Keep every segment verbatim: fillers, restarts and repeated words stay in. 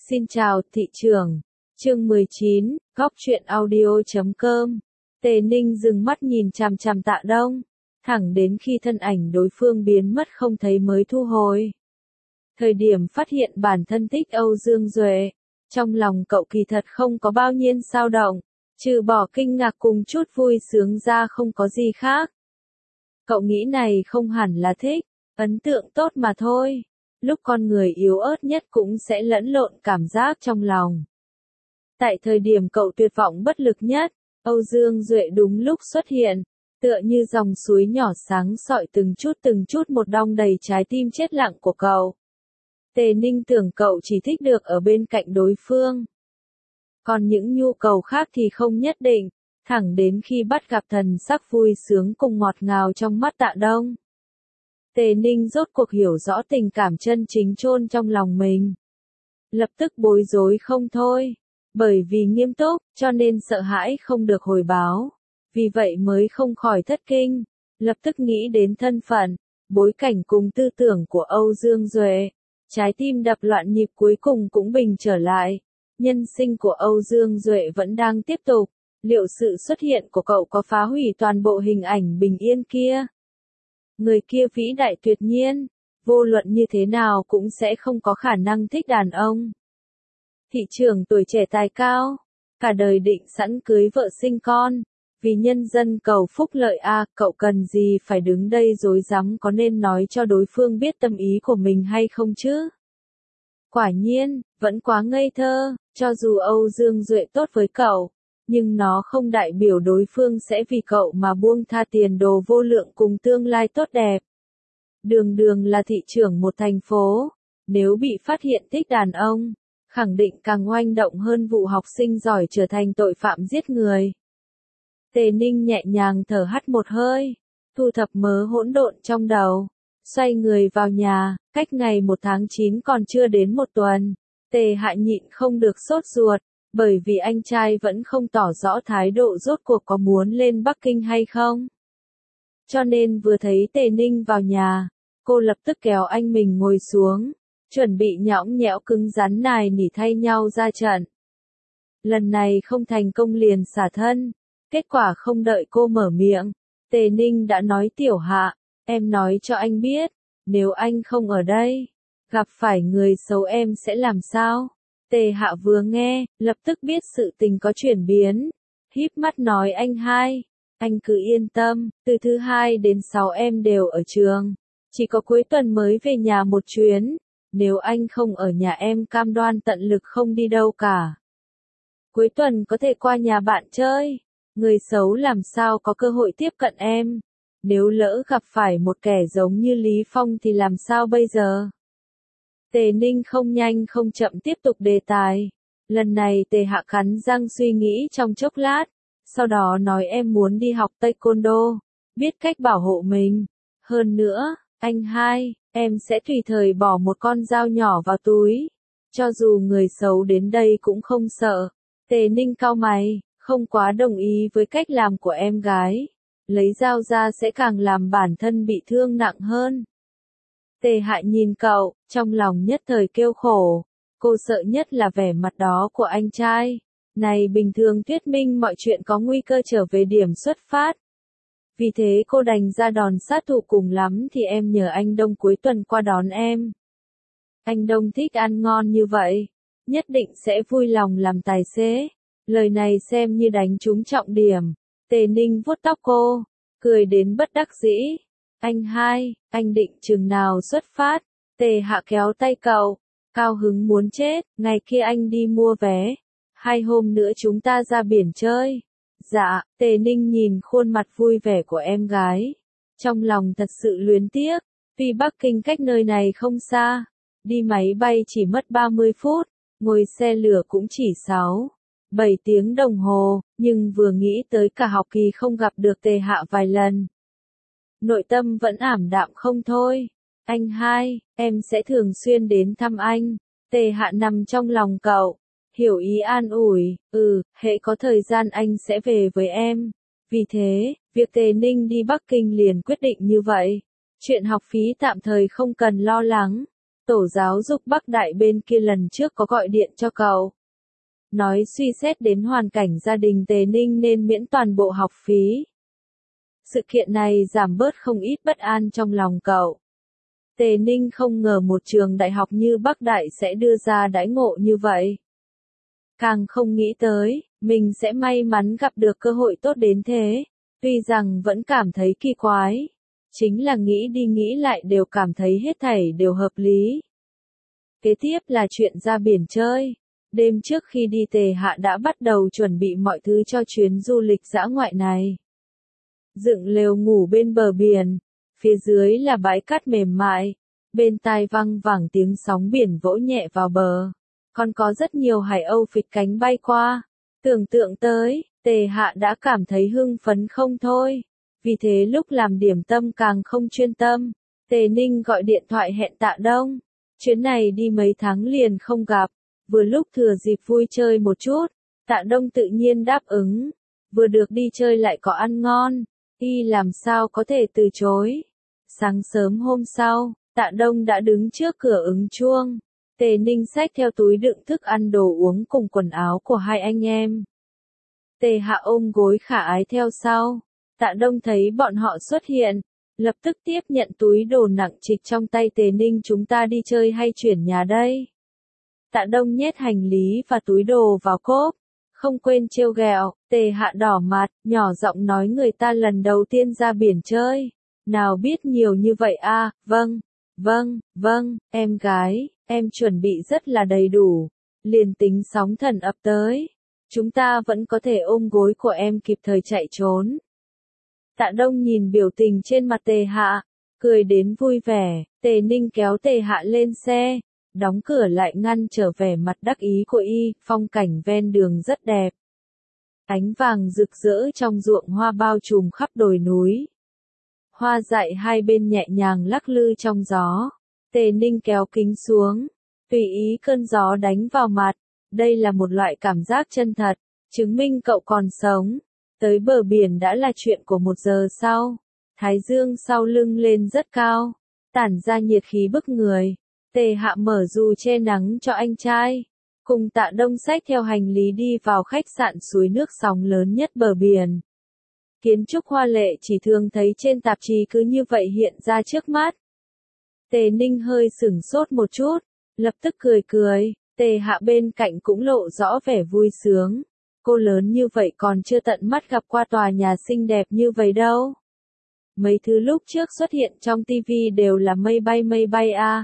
Xin chào thị trường. Chương mười chín, góc truyện audio chấm com. Tề Ninh dừng mắt nhìn chằm chằm Tạ Đông, thẳng đến khi thân ảnh đối phương biến mất không thấy mới thu hồi. Thời điểm phát hiện bản thân thích Âu Dương Duệ, trong lòng cậu kỳ thật không có bao nhiêu dao động, trừ bỏ kinh ngạc cùng chút vui sướng ra không có gì khác. Cậu nghĩ này không hẳn là thích, ấn tượng tốt mà thôi. Lúc con người yếu ớt nhất cũng sẽ lẫn lộn cảm giác trong lòng. Tại thời điểm cậu tuyệt vọng bất lực nhất, Âu Dương Duệ đúng lúc xuất hiện, tựa như dòng suối nhỏ sáng sọi từng chút từng chút một đong đầy trái tim chết lặng của cậu. Tề Ninh tưởng cậu chỉ thích được ở bên cạnh đối phương. Còn những nhu cầu khác thì không nhất định, thẳng đến khi bắt gặp thần sắc vui sướng cùng ngọt ngào trong mắt Tạ Đông. Tề Ninh rốt cuộc hiểu rõ tình cảm chân chính chôn trong lòng mình. Lập tức bối rối không thôi, bởi vì nghiêm túc, cho nên sợ hãi không được hồi báo. Vì vậy mới không khỏi thất kinh, lập tức nghĩ đến thân phận, bối cảnh cùng tư tưởng của Âu Dương Duệ. Trái tim đập loạn nhịp cuối cùng cũng bình trở lại. Nhân sinh của Âu Dương Duệ vẫn đang tiếp tục. Liệu sự xuất hiện của cậu có phá hủy toàn bộ hình ảnh bình yên kia? Người kia vĩ đại tuyệt nhiên, vô luận như thế nào cũng sẽ không có khả năng thích đàn ông. Thị trường tuổi trẻ tài cao, cả đời định sẵn cưới vợ sinh con, vì nhân dân cầu phúc lợi a, à, cậu cần gì phải đứng đây rối rắm có nên nói cho đối phương biết tâm ý của mình hay không chứ? Quả nhiên, vẫn quá ngây thơ, cho dù Âu Dương Duệ tốt với cậu, nhưng nó không đại biểu đối phương sẽ vì cậu mà buông tha tiền đồ vô lượng cùng tương lai tốt đẹp. Đường đường là thị trưởng một thành phố, nếu bị phát hiện thích đàn ông, khẳng định càng oanh động hơn vụ học sinh giỏi trở thành tội phạm giết người. Tề Ninh nhẹ nhàng thở hắt một hơi, thu thập mớ hỗn độn trong đầu, xoay người vào nhà. Cách ngày một tháng chín còn chưa đến một tuần, Tề Hạ nhịn không được sốt ruột, bởi vì anh trai vẫn không tỏ rõ thái độ rốt cuộc có muốn lên Bắc Kinh hay không. Cho nên vừa thấy Tề Ninh vào nhà, cô lập tức kéo anh mình ngồi xuống, chuẩn bị nhõng nhẽo cứng rắn nài nỉ thay nhau ra trận. Lần này không thành công liền xả thân, kết quả không đợi cô mở miệng, Tề Ninh đã nói Tiểu Hạ, em nói cho anh biết, nếu anh không ở đây, gặp phải người xấu em sẽ làm sao? Tề Hạ vừa nghe, lập tức biết sự tình có chuyển biến, híp mắt nói anh hai, anh cứ yên tâm, từ thứ hai đến sáu em đều ở trường, chỉ có cuối tuần mới về nhà một chuyến, nếu anh không ở nhà em cam đoan tận lực không đi đâu cả. Cuối tuần có thể qua nhà bạn chơi, người xấu làm sao có cơ hội tiếp cận em, nếu lỡ gặp phải một kẻ giống như Lý Phong thì làm sao bây giờ? Tề Ninh không nhanh không chậm tiếp tục đề tài. Lần này Tề Hạ cắn răng suy nghĩ trong chốc lát, sau đó nói em muốn đi học taekwondo, biết cách bảo hộ mình. Hơn nữa, anh hai, em sẽ tùy thời bỏ một con dao nhỏ vào túi. Cho dù người xấu đến đây cũng không sợ. Tề Ninh cau mày, không quá đồng ý với cách làm của em gái. Lấy dao ra sẽ càng làm bản thân bị thương nặng hơn. Tề Hạ nhìn cậu, trong lòng nhất thời kêu khổ. Cô sợ nhất là vẻ mặt đó của anh trai. Này bình thường thuyết minh mọi chuyện có nguy cơ trở về điểm xuất phát. Vì thế cô đành ra đòn sát thủ, cùng lắm thì em nhờ anh Đông cuối tuần qua đón em. Anh Đông thích ăn ngon như vậy, nhất định sẽ vui lòng làm tài xế. Lời này xem như đánh trúng trọng điểm. Tề Ninh vuốt tóc cô, cười đến bất đắc dĩ. Anh hai, anh định chừng nào xuất phát? Tề Hạ kéo tay cậu, cao hứng muốn chết, ngày kia anh đi mua vé. Hai hôm nữa chúng ta ra biển chơi. Dạ, Tề Ninh nhìn khuôn mặt vui vẻ của em gái. Trong lòng thật sự luyến tiếc, vì Bắc Kinh cách nơi này không xa. Đi máy bay chỉ mất ba mươi phút, ngồi xe lửa cũng chỉ sáu, bảy tiếng đồng hồ, nhưng vừa nghĩ tới cả học kỳ không gặp được Tề Hạ vài lần. Nội tâm vẫn ảm đạm không thôi. Anh hai, em sẽ thường xuyên đến thăm anh. Tề Hạ nằm trong lòng cậu, hiểu ý an ủi, ừ, hễ có thời gian anh sẽ về với em. Vì thế, việc Tề Ninh đi Bắc Kinh liền quyết định như vậy. Chuyện học phí tạm thời không cần lo lắng. Tổ giáo dục Bắc Đại bên kia lần trước có gọi điện cho cậu. Nói suy xét đến hoàn cảnh gia đình Tề Ninh nên miễn toàn bộ học phí. Sự kiện này giảm bớt không ít bất an trong lòng cậu. Tề Ninh không ngờ một trường đại học như Bắc Đại sẽ đưa ra đãi ngộ như vậy. Càng không nghĩ tới, mình sẽ may mắn gặp được cơ hội tốt đến thế. Tuy rằng vẫn cảm thấy kỳ quái. Chính là nghĩ đi nghĩ lại đều cảm thấy hết thảy đều hợp lý. Kế tiếp là chuyện ra biển chơi. Đêm trước khi đi Tề Hạ đã bắt đầu chuẩn bị mọi thứ cho chuyến du lịch dã ngoại này. Dựng lều ngủ bên bờ biển. Phía dưới là bãi cát mềm mại. Bên tai văng vẳng tiếng sóng biển vỗ nhẹ vào bờ. Còn có rất nhiều hải âu phịch cánh bay qua. Tưởng tượng tới, Tề Hạ đã cảm thấy hưng phấn không thôi. Vì thế lúc làm điểm tâm càng không chuyên tâm. Tề Ninh gọi điện thoại hẹn Tạ Đông. Chuyến này đi mấy tháng liền không gặp. Vừa lúc thừa dịp vui chơi một chút. Tạ Đông tự nhiên đáp ứng. Vừa được đi chơi lại có ăn ngon. Y làm sao có thể từ chối. Sáng sớm hôm sau, Tạ Đông đã đứng trước cửa ứng chuông. Tề Ninh xách theo túi đựng thức ăn đồ uống cùng quần áo của hai anh em. Tề Hạ ôm gối khả ái theo sau. Tạ Đông thấy bọn họ xuất hiện, lập tức tiếp nhận túi đồ nặng trịch trong tay Tề Ninh. Chúng ta đi chơi hay chuyển nhà đây? Tạ Đông nhét hành lý và túi đồ vào cốp, không quên trêu ghẹo. Tề Hạ đỏ mặt, nhỏ giọng nói người ta lần đầu tiên ra biển chơi. Nào biết nhiều như vậy à, vâng, vâng, vâng, em gái, em chuẩn bị rất là đầy đủ. Liền tính sóng thần ập tới, chúng ta vẫn có thể ôm gối của em kịp thời chạy trốn. Tạ Đông nhìn biểu tình trên mặt Tề Hạ, cười đến vui vẻ. Tề Ninh kéo Tề Hạ lên xe, đóng cửa lại ngăn trở vẻ mặt đắc ý của y. Phong cảnh ven đường rất đẹp. Ánh vàng rực rỡ trong ruộng hoa bao trùm khắp đồi núi. Hoa dại hai bên nhẹ nhàng lắc lư trong gió. Tề Ninh kéo kính xuống, tùy ý cơn gió đánh vào mặt. Đây là một loại cảm giác chân thật, chứng minh cậu còn sống. Tới bờ biển đã là chuyện của một giờ sau. Thái dương sau lưng lên rất cao, tản ra nhiệt khí bức người. Tề Hạ mở dù che nắng cho anh trai, cùng Tạ Đông xách theo hành lý đi vào khách sạn suối nước sóng lớn nhất bờ biển. Kiến trúc hoa lệ chỉ thường thấy trên tạp chí cứ như vậy hiện ra trước mắt. Tề Ninh hơi sửng sốt một chút, lập tức cười cười. Tề Hạ bên cạnh cũng lộ rõ vẻ vui sướng. Cô lớn như vậy còn chưa tận mắt gặp qua tòa nhà xinh đẹp như vậy đâu. Mấy thứ lúc trước xuất hiện trong tivi đều là mây bay mây bay à.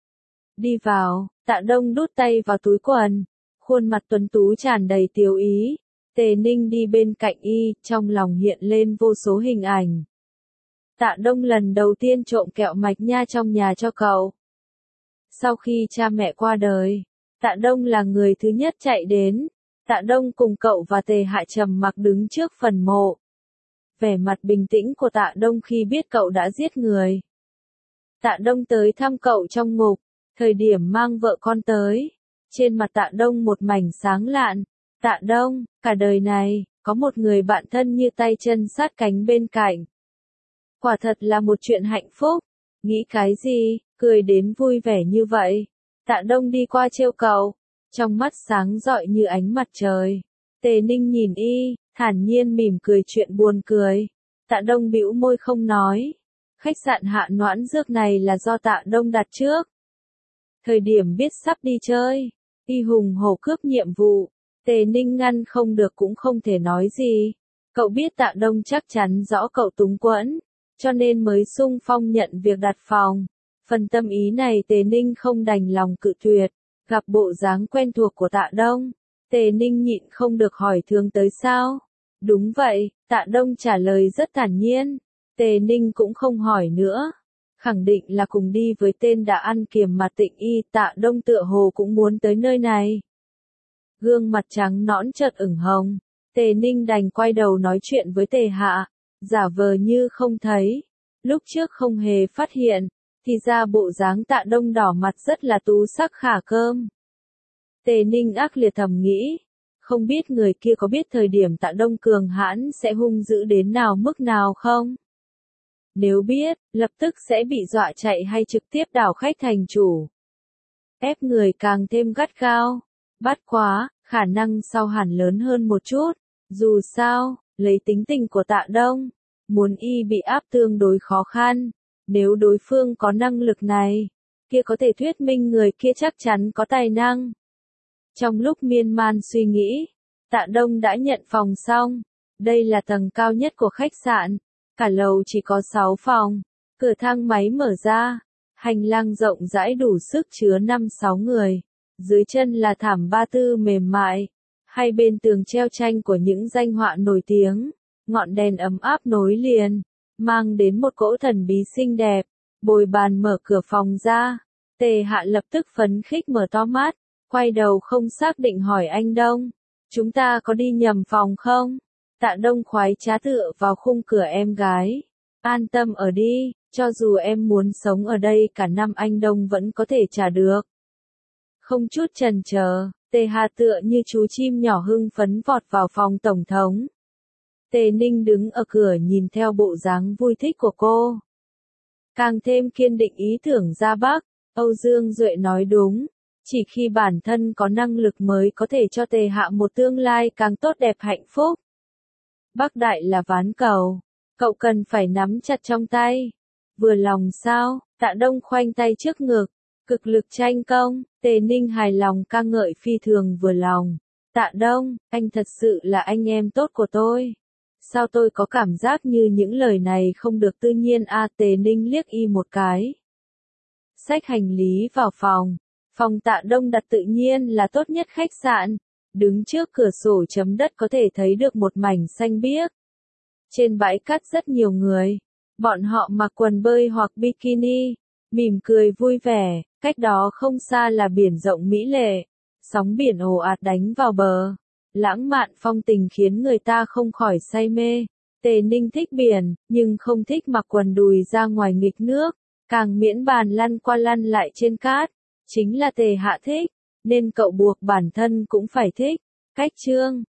Đi vào, Tạ Đông đút tay vào túi quần, khuôn mặt tuấn tú tràn đầy tiếu ý. Tề Ninh đi bên cạnh y, trong lòng hiện lên vô số hình ảnh. Tạ Đông lần đầu tiên trộm kẹo mạch nha trong nhà cho cậu. Sau khi cha mẹ qua đời, Tạ Đông là người thứ nhất chạy đến. Tạ Đông cùng cậu và Tề Hạ trầm mặc đứng trước phần mộ. Vẻ mặt bình tĩnh của Tạ Đông khi biết cậu đã giết người. Tạ Đông tới thăm cậu trong ngục, thời điểm mang vợ con tới. Trên mặt Tạ Đông một mảnh sáng lạn. Tạ Đông, cả đời này, có một người bạn thân như tay chân sát cánh bên cạnh. Quả thật là một chuyện hạnh phúc. Nghĩ cái gì, cười đến vui vẻ như vậy. Tạ Đông đi qua trêu cậu, trong mắt sáng rọi như ánh mặt trời. Tề Ninh nhìn y, thản nhiên mỉm cười chuyện buồn cười. Tạ Đông bĩu môi không nói. Khách sạn Hạ Noãn Dước này là do Tạ Đông đặt trước. Thời điểm biết sắp đi chơi, y hùng hổ cướp nhiệm vụ. Tề Ninh ngăn không được cũng không thể nói gì. Cậu biết Tạ Đông chắc chắn rõ cậu túng quẫn, cho nên mới xung phong nhận việc đặt phòng. Phần tâm ý này Tề Ninh không đành lòng cự tuyệt. Gặp bộ dáng quen thuộc của Tạ Đông, Tề Ninh nhịn không được hỏi thương tới sao? Đúng vậy, Tạ Đông trả lời rất thản nhiên. Tề Ninh cũng không hỏi nữa. Khẳng định là cùng đi với tên đã ăn kiềm mặt Tịnh Y. Tạ Đông tựa hồ cũng muốn tới nơi này. Gương mặt trắng nõn chợt ửng hồng. Tề Ninh đành quay đầu nói chuyện với Tề Hạ, giả vờ như không thấy. Lúc trước không hề phát hiện, thì ra bộ dáng Tạ Đông đỏ mặt rất là tú sắc khả cơm. Tề Ninh ác liệt thầm nghĩ, không biết người kia có biết thời điểm Tạ Đông cường hãn sẽ hung dữ đến nào mức nào không? Nếu biết, lập tức sẽ bị dọa chạy hay trực tiếp đảo khách thành chủ. ép người càng thêm gắt gao. Bắt quá, khả năng sau hẳn lớn hơn một chút. Dù sao, lấy tính tình của Tạ Đông, muốn y bị áp tương đối khó khăn. Nếu đối phương có năng lực này, kia có thể thuyết minh người kia chắc chắn có tài năng. Trong lúc miên man suy nghĩ, Tạ Đông đã nhận phòng xong. Đây là tầng cao nhất của khách sạn. Cả lầu chỉ có sáu phòng. Cửa thang máy mở ra. Hành lang rộng rãi đủ sức chứa năm sáu người. Dưới chân là thảm ba tư mềm mại. Hai bên tường treo tranh của những danh họa nổi tiếng. Ngọn đèn ấm áp nối liền. Mang đến một cỗ thần bí xinh đẹp. Bồi bàn mở cửa phòng ra. Tề Hạ lập tức phấn khích mở to mắt. Quay đầu không xác định hỏi anh Đông. Chúng ta có đi nhầm phòng không? Tạ Đông khoái trá tựa vào khung cửa em gái. An tâm ở đi, cho dù em muốn sống ở đây cả năm anh Đông vẫn có thể trả được. Không chút chần chờ, Tề Hà tựa như chú chim nhỏ hưng phấn vọt vào phòng tổng thống. Tề Ninh đứng ở cửa nhìn theo bộ dáng vui thích của cô. Càng thêm kiên định ý tưởng ra Bắc, Âu Dương Duệ nói đúng. Chỉ khi bản thân có năng lực mới có thể cho Tề Hạ một tương lai càng tốt đẹp hạnh phúc. Bắc Đại là ván cầu, cậu cần phải nắm chặt trong tay. Vừa lòng sao? Tạ Đông khoanh tay trước ngực, cực lực tranh công. Tề Ninh hài lòng ca ngợi phi thường vừa lòng. Tạ Đông, anh thật sự là anh em tốt của tôi. Sao tôi có cảm giác như những lời này không được tự nhiên a? À, Tề Ninh liếc y một cái. Xách hành lý vào phòng. Phòng Tạ Đông đặt tự nhiên là tốt nhất khách sạn. Đứng trước cửa sổ chấm đất có thể thấy được một mảnh xanh biếc. Trên bãi cát rất nhiều người. Bọn họ mặc quần bơi hoặc bikini, mỉm cười vui vẻ. Cách đó không xa là biển rộng mỹ lệ. Sóng biển ồ ạt đánh vào bờ. Lãng mạn phong tình khiến người ta không khỏi say mê. Tề Ninh thích biển, nhưng không thích mặc quần đùi ra ngoài nghịch nước. Càng miễn bàn lăn qua lăn lại trên cát. Chính là Tề Hạ thích, nên cậu buộc bản thân cũng phải thích. Cách chương